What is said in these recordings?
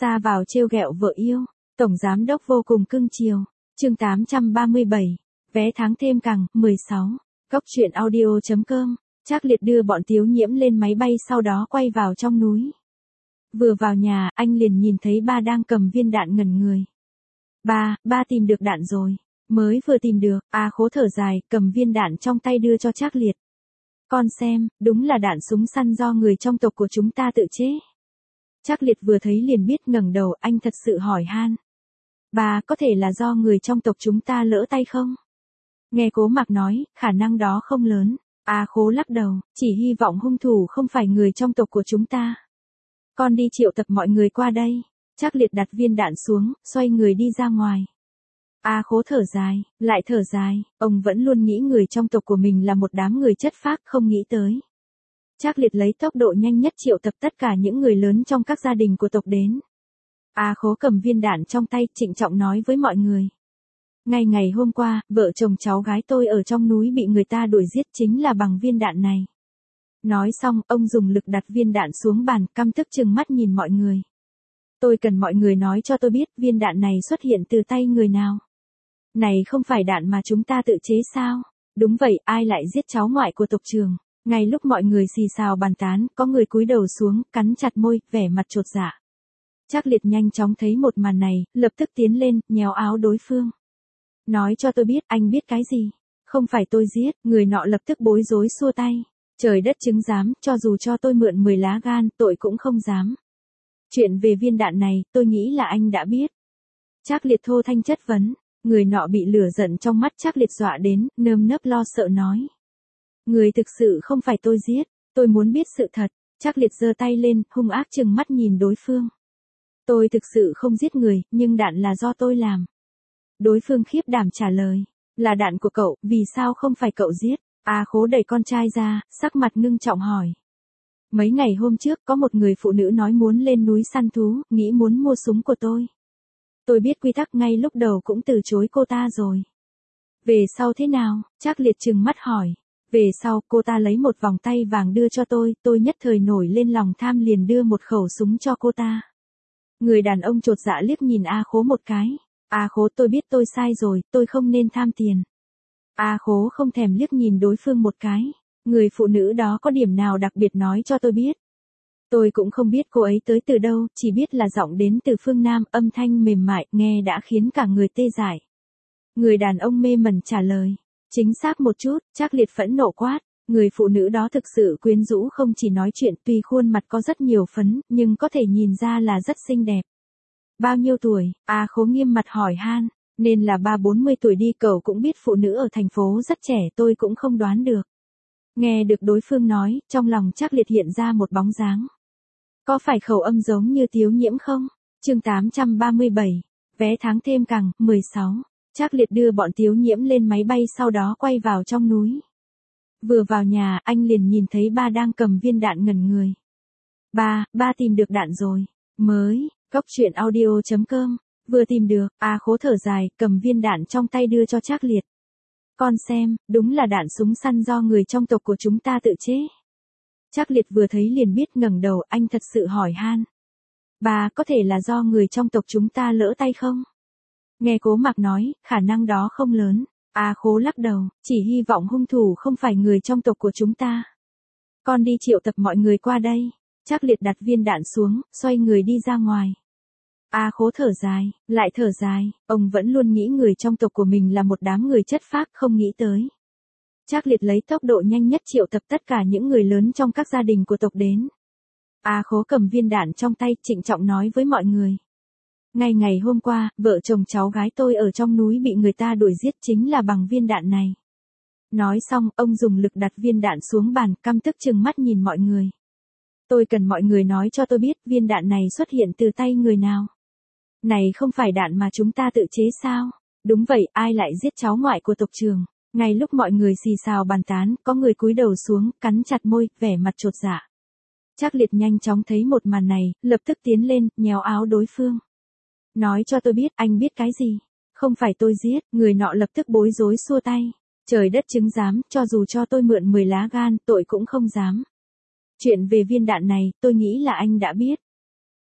Ra vào trêu ghẹo vợ yêu, tổng giám đốc vô cùng cưng chiều. Chương 837, vé tháng thêm càng, 16. Góc truyện audio.com. Trác Liệt đưa bọn Tiếu Nhiễm lên máy bay sau đó quay vào trong núi. Vừa vào nhà, anh liền nhìn thấy ba đang cầm viên đạn ngẩn người. Ba tìm được đạn rồi. Mới vừa tìm được, Khố thở dài, cầm viên đạn trong tay đưa cho Trác Liệt. Con xem, đúng là đạn súng săn do người trong tộc của chúng ta tự chế. Trác Liệt vừa thấy liền biết, ngẩng đầu, anh thật sự hỏi han. Ba, có thể là do người trong tộc chúng ta lỡ tay không? Nghe Cố Mặc nói, khả năng đó không lớn. Khố lắc đầu, chỉ hy vọng hung thủ không phải người trong tộc của chúng ta. Con đi triệu tập mọi người qua đây. Trác Liệt đặt viên đạn xuống, xoay người đi ra ngoài. Khố thở dài, lại thở dài, ông vẫn luôn nghĩ người trong tộc của mình là một đám người chất phác, không nghĩ tới. Trác Liệt lấy tốc độ nhanh nhất triệu tập tất cả những người lớn trong các gia đình của tộc đến. Khố cầm viên đạn trong tay, trịnh trọng nói với mọi người. Ngày hôm qua, vợ chồng cháu gái tôi ở trong núi bị người ta đuổi giết chính là bằng viên đạn này. Nói xong, ông dùng lực đặt viên đạn xuống bàn, căm tức trừng mắt nhìn mọi người. Tôi cần mọi người nói cho tôi biết viên đạn này xuất hiện từ tay người nào. Này không phải đạn mà chúng ta tự chế sao? Đúng vậy, ai lại giết cháu ngoại của tộc trưởng? Ngay lúc mọi người xì xào bàn tán, có người cúi đầu xuống, cắn chặt môi, vẻ mặt chột dạ. Trác Liệt nhanh chóng thấy một màn này, lập tức tiến lên, nhéo áo đối phương. Nói cho tôi biết, anh biết cái gì? Không phải tôi giết, người nọ lập tức bối rối xua tay. Trời đất chứng giám, cho dù cho tôi mượn 10 lá gan, tội cũng không dám. Chuyện về viên đạn này, tôi nghĩ là anh đã biết. Trác Liệt thô thanh chất vấn, người nọ bị lửa giận trong mắt Trác Liệt dọa đến, nơm nớp lo sợ nói. Người thực sự không phải tôi giết, tôi muốn biết sự thật. Trác Liệt giơ tay lên, hung ác trừng mắt nhìn đối phương. Tôi thực sự không giết người, nhưng đạn là do tôi làm. Đối phương khiếp đảm trả lời, là đạn của cậu, vì sao không phải cậu giết? Khố đẩy con trai ra, sắc mặt ngưng trọng hỏi. Mấy ngày hôm trước có một người phụ nữ nói muốn lên núi săn thú, nghĩ muốn mua súng của tôi. Tôi biết quy tắc, ngay lúc đầu cũng từ chối cô ta rồi. Về sau thế nào? Trác Liệt trừng mắt hỏi. Về sau, cô ta lấy một vòng tay vàng đưa cho tôi nhất thời nổi lên lòng tham liền đưa một khẩu súng cho cô ta. Người đàn ông chột dạ liếc nhìn Khố một cái. Khố, tôi biết tôi sai rồi, tôi không nên tham tiền. Khố không thèm liếc nhìn đối phương một cái. Người phụ nữ đó có điểm nào đặc biệt nói cho tôi biết. Tôi cũng không biết cô ấy tới từ đâu, chỉ biết là giọng đến từ phương Nam, âm thanh mềm mại, nghe đã khiến cả người tê dại. Người đàn ông mê mẩn trả lời. Chính xác một chút, Trác Liệt phẫn nộ quát. Người phụ nữ đó thực sự quyến rũ, không chỉ nói chuyện, tuy khuôn mặt có rất nhiều phấn, nhưng có thể nhìn ra là rất xinh đẹp. Bao nhiêu tuổi? Khố nghiêm mặt hỏi han. Nên là 30-40 tuổi đi, cậu cũng biết phụ nữ ở thành phố rất trẻ, tôi cũng không đoán được. Nghe được đối phương nói, trong lòng Trác Liệt hiện ra một bóng dáng. Có phải khẩu âm giống như Tiếu Nhiễm không? Chương 837, vé tháng thêm càng, 16. Trác Liệt đưa bọn Tiếu Nhiễm lên máy bay sau đó quay vào trong núi. Vừa vào nhà, anh liền nhìn thấy ba đang cầm viên đạn ngẩn người. Ba tìm được đạn rồi. Mới, góc truyện audio.com. Vừa tìm được, Khố thở dài, cầm viên đạn trong tay đưa cho Trác Liệt. Con xem, đúng là đạn súng săn do người trong tộc của chúng ta tự chế. Trác Liệt vừa thấy liền biết, ngẩng đầu, anh thật sự hỏi han. Ba, có thể là do người trong tộc chúng ta lỡ tay không? Nghe Cố Mặc nói, khả năng đó không lớn. Khố lắc đầu, chỉ hy vọng hung thủ không phải người trong tộc của chúng ta. Con đi triệu tập mọi người qua đây. Trác Liệt đặt viên đạn xuống, xoay người đi ra ngoài. Khố thở dài, lại thở dài, ông vẫn luôn nghĩ người trong tộc của mình là một đám người chất phác, không nghĩ tới. Trác Liệt lấy tốc độ nhanh nhất triệu tập tất cả những người lớn trong các gia đình của tộc đến. Khố cầm viên đạn trong tay, trịnh trọng nói với mọi người. Ngày hôm qua, vợ chồng cháu gái tôi ở trong núi bị người ta đuổi giết chính là bằng viên đạn này. Nói xong, ông dùng lực đặt viên đạn xuống bàn, căm tức trừng mắt nhìn mọi người. Tôi cần mọi người nói cho tôi biết viên đạn này xuất hiện từ tay người nào. Này không phải đạn mà chúng ta tự chế sao? Đúng vậy, ai lại giết cháu ngoại của tộc trưởng? Ngay lúc mọi người xì xào bàn tán, có người cúi đầu xuống, cắn chặt môi, vẻ mặt chột dạ. Trác Liệt nhanh chóng thấy một màn này, lập tức tiến lên, nhéo áo đối phương. Nói cho tôi biết, anh biết cái gì? Không phải tôi giết, người nọ lập tức bối rối xua tay. Trời đất chứng giám, cho dù cho tôi mượn 10 lá gan, tội cũng không dám. Chuyện về viên đạn này, tôi nghĩ là anh đã biết.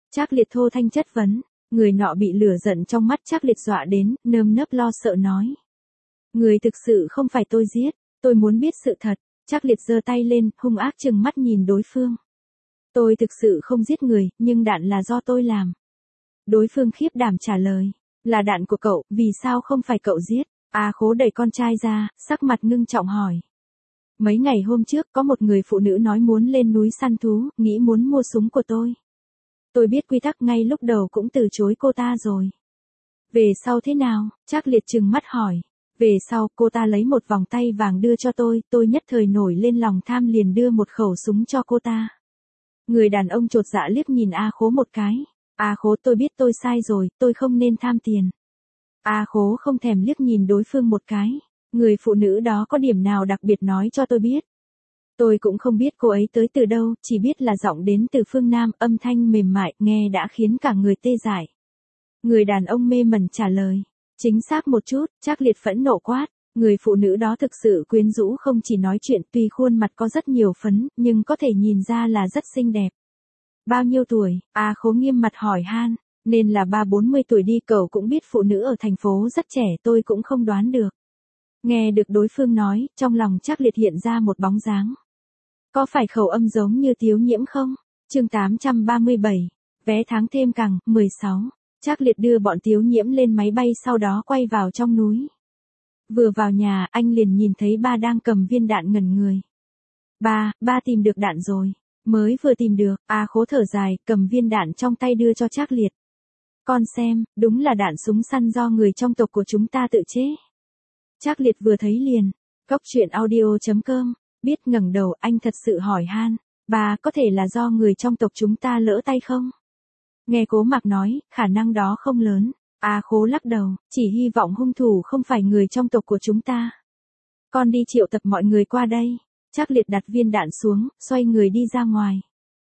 Trác Liệt thô thanh chất vấn, người nọ bị lửa giận trong mắt Trác Liệt dọa đến, nơm nớp lo sợ nói. Người thực sự không phải tôi giết, tôi muốn biết sự thật. Trác Liệt giơ tay lên, hung ác trừng mắt nhìn đối phương. Tôi thực sự không giết người, nhưng đạn là do tôi làm. Đối phương khiếp đảm trả lời. Là đạn của cậu, vì sao không phải cậu giết? A Khố đẩy con trai ra, sắc mặt ngưng trọng hỏi. Mấy ngày hôm trước có một người phụ nữ nói muốn lên núi săn thú, nghĩ muốn mua súng của tôi. Tôi biết quy tắc ngay lúc đầu cũng từ chối cô ta rồi. Về sau thế nào? Trác Liệt trừng mắt hỏi. Về sau, cô ta lấy một vòng tay vàng đưa cho tôi nhất thời nổi lên lòng tham liền đưa một khẩu súng cho cô ta. Người đàn ông chột dạ liếc nhìn A Khố một cái. A Khố, tôi biết tôi sai rồi, tôi không nên tham tiền. A Khố không thèm liếc nhìn đối phương một cái. Người phụ nữ đó có điểm nào đặc biệt nói cho tôi biết. Tôi cũng không biết cô ấy tới từ đâu, chỉ biết là giọng đến từ phương Nam, âm thanh mềm mại, nghe đã khiến cả người tê dại. Người đàn ông mê mẩn trả lời. Chính xác một chút, Trác Liệt phẫn nộ quát. Người phụ nữ đó thực sự quyến rũ không chỉ nói chuyện, tuy khuôn mặt có rất nhiều phấn, nhưng có thể nhìn ra là rất xinh đẹp. Bao nhiêu tuổi? A Khố nghiêm mặt hỏi han. Nên là 30-40 tuổi đi, cậu cũng biết phụ nữ ở thành phố rất trẻ, tôi cũng không đoán được. Nghe được đối phương nói, trong lòng Trác Liệt hiện ra một bóng dáng. Có phải khẩu âm giống như Tiếu Nhiễm không? Chương 837. Vé tháng thêm cẳng, 16. Trác Liệt đưa bọn Tiếu Nhiễm lên máy bay sau đó quay vào trong núi. Vừa vào nhà, anh liền nhìn thấy ba đang cầm viên đạn ngẩn người. Ba tìm được đạn rồi. Mới vừa tìm được, A Khố thở dài, cầm viên đạn trong tay đưa cho Trác Liệt. Con xem, đúng là đạn súng săn do người trong tộc của chúng ta tự chế. Trác Liệt vừa thấy liền. Cốc truyện audio.com. Biết ngẩng đầu, anh thật sự hỏi han. Ba, có thể là do người trong tộc chúng ta lỡ tay không? Nghe Cố Mạc nói, khả năng đó không lớn. A Khố lắc đầu, chỉ hy vọng hung thủ không phải người trong tộc của chúng ta. Con đi triệu tập mọi người qua đây. Trác Liệt đặt viên đạn xuống, xoay người đi ra ngoài.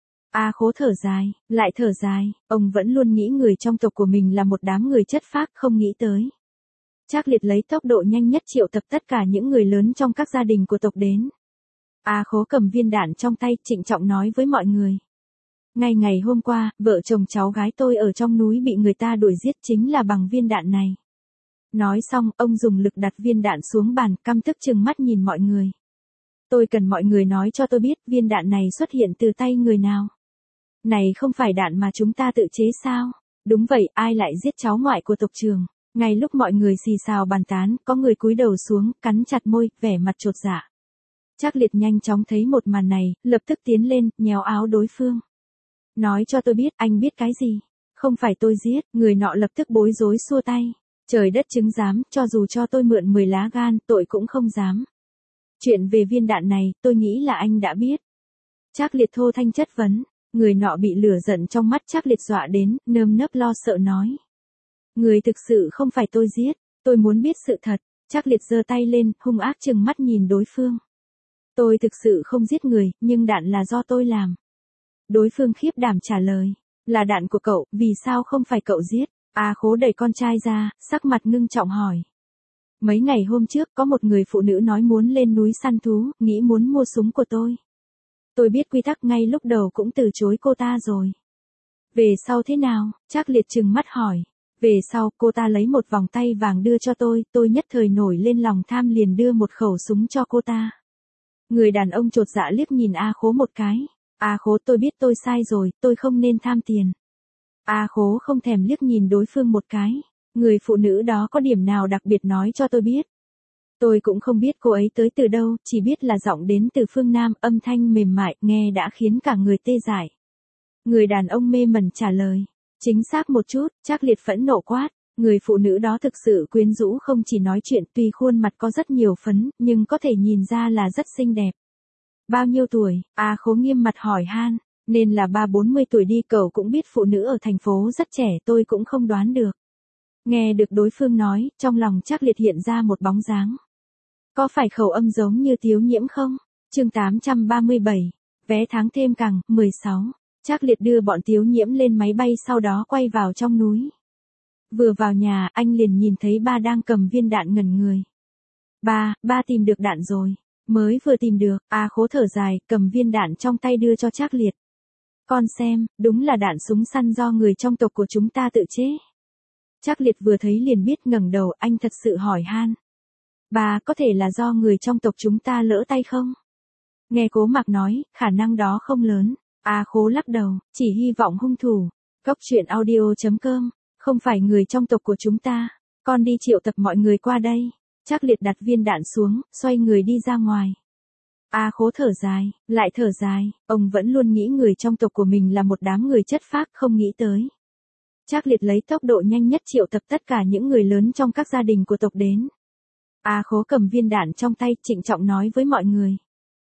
A Khố thở dài, lại thở dài, ông vẫn luôn nghĩ người trong tộc của mình là một đám người chất phác, không nghĩ tới. Trác Liệt lấy tốc độ nhanh nhất triệu tập tất cả những người lớn trong các gia đình của tộc đến. A Khố cầm viên đạn trong tay, trịnh trọng nói với mọi người. Ngày hôm qua, vợ chồng cháu gái tôi ở trong núi bị người ta đuổi giết chính là bằng viên đạn này. Nói xong, ông dùng lực đặt viên đạn xuống bàn, căm tức trừng mắt nhìn mọi người. Tôi cần mọi người nói cho tôi biết viên đạn này xuất hiện từ tay người nào. Này không phải đạn mà chúng ta tự chế sao? Đúng vậy, ai lại giết cháu ngoại của tộc trưởng? Ngay lúc mọi người xì xào bàn tán, có người cúi đầu xuống, cắn chặt môi, vẻ mặt chột dạ. Trác Liệt nhanh chóng thấy một màn này, lập tức tiến lên, nhéo áo đối phương. Nói cho tôi biết, anh biết cái gì? Không phải tôi giết, người nọ lập tức bối rối xua tay. Trời đất chứng giám, cho dù cho tôi mượn 10 lá gan, tội cũng không dám. Chuyện về viên đạn này, tôi nghĩ là anh đã biết. Trác Liệt thô thanh chất vấn, người nọ bị lửa giận trong mắt Trác Liệt dọa đến, nơm nớp lo sợ nói. Người thực sự không phải tôi giết, tôi muốn biết sự thật. Trác Liệt giơ tay lên, hung ác trừng mắt nhìn đối phương. Tôi thực sự không giết người, nhưng đạn là do tôi làm. Đối phương khiếp đảm trả lời. Là đạn của cậu, vì sao không phải cậu giết? A Khố đẩy con trai ra, sắc mặt ngưng trọng hỏi. Mấy ngày hôm trước có một người phụ nữ nói muốn lên núi săn thú, nghĩ muốn mua súng của tôi. Tôi biết quy tắc ngay lúc đầu cũng từ chối cô ta rồi. Về sau thế nào? Trác Liệt trừng mắt hỏi. Về sau, cô ta lấy một vòng tay vàng đưa cho tôi nhất thời nổi lên lòng tham liền đưa một khẩu súng cho cô ta. Người đàn ông chột dạ liếc nhìn A Khố một cái. A Khố, tôi biết tôi sai rồi, tôi không nên tham tiền. A Khố không thèm liếc nhìn đối phương một cái. Người phụ nữ đó có điểm nào đặc biệt nói cho tôi biết. Tôi cũng không biết cô ấy tới từ đâu, chỉ biết là giọng đến từ phương Nam, âm thanh mềm mại, nghe đã khiến cả người tê dại. Người đàn ông mê mẩn trả lời. Chính xác một chút, Trác Liệt phẫn nộ quát. Người phụ nữ đó thực sự quyến rũ không chỉ nói chuyện, tuy khuôn mặt có rất nhiều phấn, nhưng có thể nhìn ra là rất xinh đẹp. Bao nhiêu tuổi? A Khố nghiêm mặt hỏi han. Nên là 30-40 tuổi đi, cậu cũng biết phụ nữ ở thành phố rất trẻ, tôi cũng không đoán được. Nghe được đối phương nói, trong lòng Trác Liệt hiện ra một bóng dáng. Có phải khẩu âm giống như Tiếu Nhiễm không? Chương 837. Vé tháng thêm cẳng, 16. Trác Liệt đưa bọn Tiếu Nhiễm lên máy bay sau đó quay vào trong núi. Vừa vào nhà, anh liền nhìn thấy ba đang cầm viên đạn ngẩn người. Ba tìm được đạn rồi. Mới vừa tìm được, A Khố thở dài, cầm viên đạn trong tay đưa cho Trác Liệt. Con xem, đúng là đạn súng săn do người trong tộc của chúng ta tự chế. Trác Liệt vừa thấy liền biết, ngẩng đầu, anh thật sự hỏi han. Bà, có thể là do người trong tộc chúng ta lỡ tay không? Nghe Cố Mạc nói, khả năng đó không lớn. A Khố lắc đầu, chỉ hy vọng hung thủ. Góc truyện audio.com, không phải người trong tộc của chúng ta. Con đi triệu tập mọi người qua đây. Trác Liệt đặt viên đạn xuống, xoay người đi ra ngoài. A Khố thở dài, lại thở dài, ông vẫn luôn nghĩ người trong tộc của mình là một đám người chất phác, không nghĩ tới. Trác Liệt lấy tốc độ nhanh nhất triệu tập tất cả những người lớn trong các gia đình của tộc đến. A Khố cầm viên đạn trong tay, trịnh trọng nói với mọi người.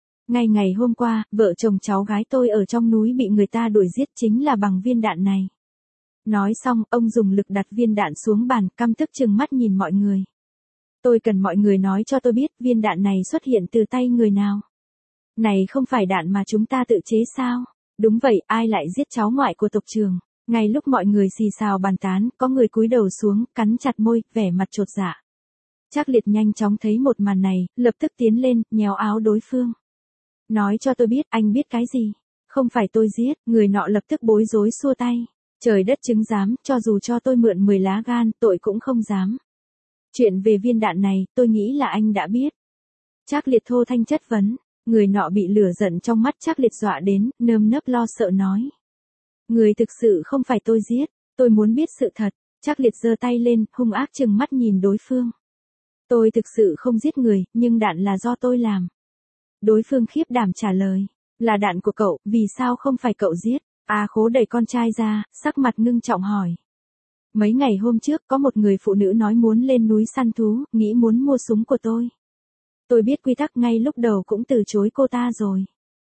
Ngày hôm qua, vợ chồng cháu gái tôi ở trong núi bị người ta đuổi giết chính là bằng viên đạn này. Nói xong, ông dùng lực đặt viên đạn xuống bàn, căm tức trừng mắt nhìn mọi người. Tôi cần mọi người nói cho tôi biết viên đạn này xuất hiện từ tay người nào. Này không phải đạn mà chúng ta tự chế sao? Đúng vậy, ai lại giết cháu ngoại của tộc trưởng? Ngay lúc mọi người xì xào bàn tán, có người cúi đầu xuống, cắn chặt môi, vẻ mặt chột dạ. Trác Liệt nhanh chóng thấy một màn này, lập tức tiến lên, nhéo áo đối phương. Nói cho tôi biết, anh biết cái gì? Không phải tôi giết, người nọ lập tức bối rối xua tay. Trời đất chứng giám, cho dù cho tôi mượn 10 lá gan, tội cũng không dám. Chuyện về viên đạn này, tôi nghĩ là anh đã biết. Trác Liệt thô thanh chất vấn, người nọ bị lửa giận trong mắt Trác Liệt dọa đến, nơm nớp lo sợ nói. Người thực sự không phải tôi giết, tôi muốn biết sự thật. Trác Liệt giơ tay lên, hung ác trừng mắt nhìn đối phương. Tôi thực sự không giết người, nhưng đạn là do tôi làm. Đối phương khiếp đảm trả lời, là đạn của cậu, vì sao không phải cậu giết? A Khố đẩy con trai ra, sắc mặt ngưng trọng hỏi. Mấy ngày hôm trước có một người phụ nữ nói muốn lên núi săn thú, nghĩ muốn mua súng của tôi. Tôi biết quy tắc ngay lúc đầu cũng từ chối cô ta rồi.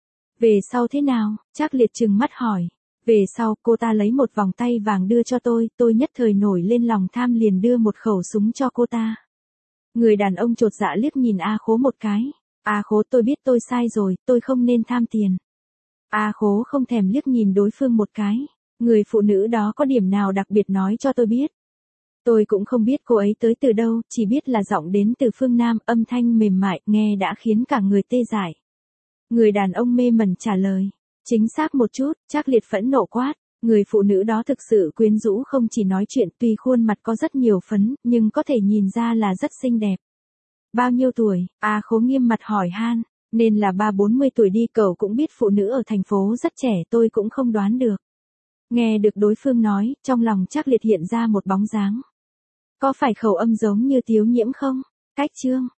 Về sau thế nào? Trác Liệt trừng mắt hỏi. Về sau, cô ta lấy một vòng tay vàng đưa cho tôi nhất thời nổi lên lòng tham liền đưa một khẩu súng cho cô ta. Người đàn ông chột dạ liếc nhìn A Khố một cái. A Khố, tôi biết tôi sai rồi, tôi không nên tham tiền. A Khố không thèm liếc nhìn đối phương một cái. Người phụ nữ đó có điểm nào đặc biệt nói cho tôi biết. Tôi cũng không biết cô ấy tới từ đâu, chỉ biết là giọng đến từ phương Nam, âm thanh mềm mại, nghe đã khiến cả người tê dại. Người đàn ông mê mẩn trả lời. Chính xác một chút, Trác Liệt phẫn nộ quát. Người phụ nữ đó thực sự quyến rũ, không chỉ nói chuyện, tuy khuôn mặt có rất nhiều phấn, nhưng có thể nhìn ra là rất xinh đẹp. Bao nhiêu tuổi? A Khố nghiêm mặt hỏi han. Nên là 30-40 tuổi đi, cậu cũng biết phụ nữ ở thành phố rất trẻ, tôi cũng không đoán được. Nghe được đối phương nói, trong lòng Trác Liệt hiện ra một bóng dáng. Có phải khẩu âm giống như Tiếu Nhiễm không? Cách chương